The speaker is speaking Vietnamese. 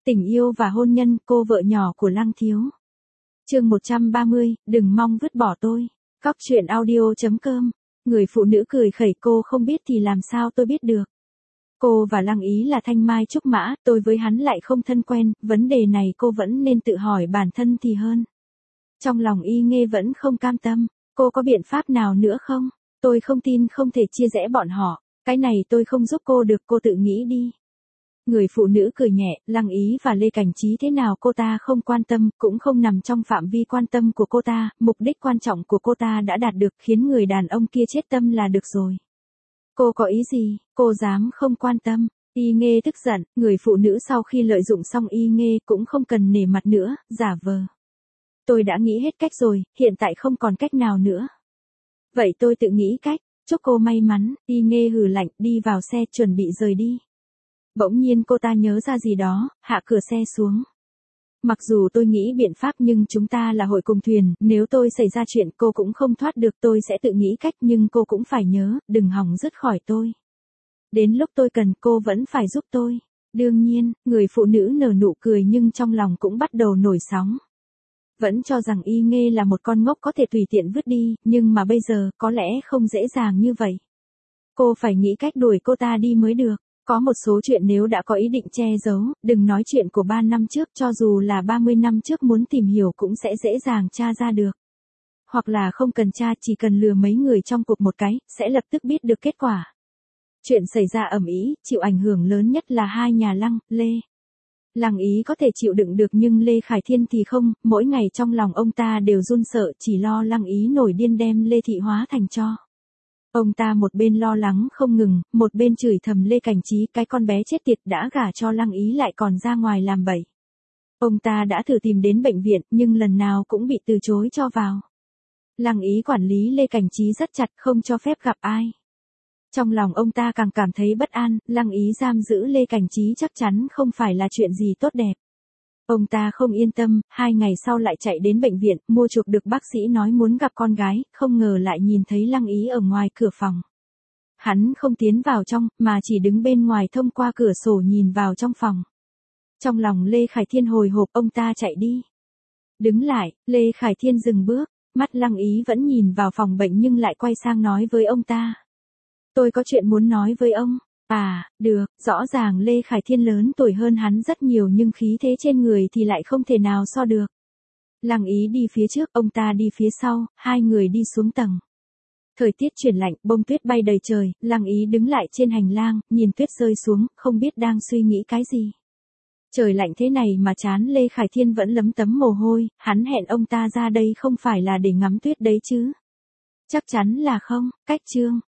Tình yêu và hôn nhân, cô vợ nhỏ của Lăng Thiếu. Chương 130, đừng mong vứt bỏ tôi. Cóc truyện audio.com. Người phụ nữ cười khẩy, cô không biết thì làm sao tôi biết được. Cô và Lăng Ý là thanh mai trúc mã, tôi với hắn lại không thân quen, vấn đề này cô vẫn nên tự hỏi bản thân thì hơn. Trong lòng Y Nghê vẫn không cam tâm, cô có biện pháp nào nữa không? Tôi không tin không thể chia rẽ bọn họ, cái này tôi không giúp cô được, cô tự nghĩ đi. Người phụ nữ cười nhẹ, Lăng Ý và Lê Cảnh Trí thế nào cô ta không quan tâm, cũng không nằm trong phạm vi quan tâm của cô ta, mục đích quan trọng của cô ta đã đạt được, khiến người đàn ông kia chết tâm là được rồi. Cô có ý gì, cô dám không quan tâm? Y Nghê tức giận, người phụ nữ sau khi lợi dụng xong Y Nghê cũng không cần nể mặt nữa, giả vờ. Tôi đã nghĩ hết cách rồi, hiện tại không còn cách nào nữa. Vậy tôi tự nghĩ cách, chúc cô may mắn. Y Nghê hừ lạnh, đi vào xe chuẩn bị rời đi. Bỗng nhiên cô ta nhớ ra gì đó, hạ cửa xe xuống. Mặc dù tôi nghĩ biện pháp nhưng chúng ta là hội cùng thuyền, nếu tôi xảy ra chuyện cô cũng không thoát được, tôi sẽ tự nghĩ cách, nhưng cô cũng phải nhớ, đừng hỏng dứt khỏi tôi. Đến lúc tôi cần cô vẫn phải giúp tôi. Đương nhiên, người phụ nữ nở nụ cười nhưng trong lòng cũng bắt đầu nổi sóng. Vẫn cho rằng Y Nghê là một con ngốc có thể tùy tiện vứt đi, nhưng mà bây giờ có lẽ không dễ dàng như vậy. Cô phải nghĩ cách đuổi cô ta đi mới được. Có một số chuyện nếu đã có ý định che giấu, đừng nói chuyện của 3 năm trước, cho dù là 30 năm trước muốn tìm hiểu cũng sẽ dễ dàng tra ra được. Hoặc là không cần tra, chỉ cần lừa mấy người trong cuộc một cái, sẽ lập tức biết được kết quả. Chuyện xảy ra ầm ĩ, chịu ảnh hưởng lớn nhất là hai nhà Lăng, Lê. Lăng Ý có thể chịu đựng được nhưng Lê Khải Thiên thì không, mỗi ngày trong lòng ông ta đều run sợ, chỉ lo Lăng Ý nổi điên đem Lê Thị hóa thành tro. Ông ta một bên lo lắng không ngừng, một bên chửi thầm Lê Cảnh Trí, cái con bé chết tiệt đã gả cho Lăng Ý lại còn ra ngoài làm bậy. Ông ta đã thử tìm đến bệnh viện, nhưng lần nào cũng bị từ chối cho vào. Lăng Ý quản lý Lê Cảnh Trí rất chặt, không cho phép gặp ai. Trong lòng ông ta càng cảm thấy bất an, Lăng Ý giam giữ Lê Cảnh Trí chắc chắn không phải là chuyện gì tốt đẹp. Ông ta không yên tâm, 2 ngày sau lại chạy đến bệnh viện, mua chuộc được bác sĩ nói muốn gặp con gái, không ngờ lại nhìn thấy Lăng Ý ở ngoài cửa phòng. Hắn không tiến vào trong, mà chỉ đứng bên ngoài thông qua cửa sổ nhìn vào trong phòng. Trong lòng Lê Khải Thiên hồi hộp, ông ta chạy đi. Đứng lại, Lê Khải Thiên dừng bước, mắt Lăng Ý vẫn nhìn vào phòng bệnh nhưng lại quay sang nói với ông ta. Tôi có chuyện muốn nói với ông. À, được, rõ ràng Lê Khải Thiên lớn tuổi hơn hắn rất nhiều nhưng khí thế trên người thì lại không thể nào so được. Lăng Ý đi phía trước, ông ta đi phía sau, hai người đi xuống tầng. Thời tiết chuyển lạnh, bông tuyết bay đầy trời, Lăng Ý đứng lại trên hành lang, nhìn tuyết rơi xuống, không biết đang suy nghĩ cái gì. Trời lạnh thế này mà trán Lê Khải Thiên vẫn lấm tấm mồ hôi, hắn hẹn ông ta ra đây không phải là để ngắm tuyết đấy chứ. Chắc chắn là không, cách chương.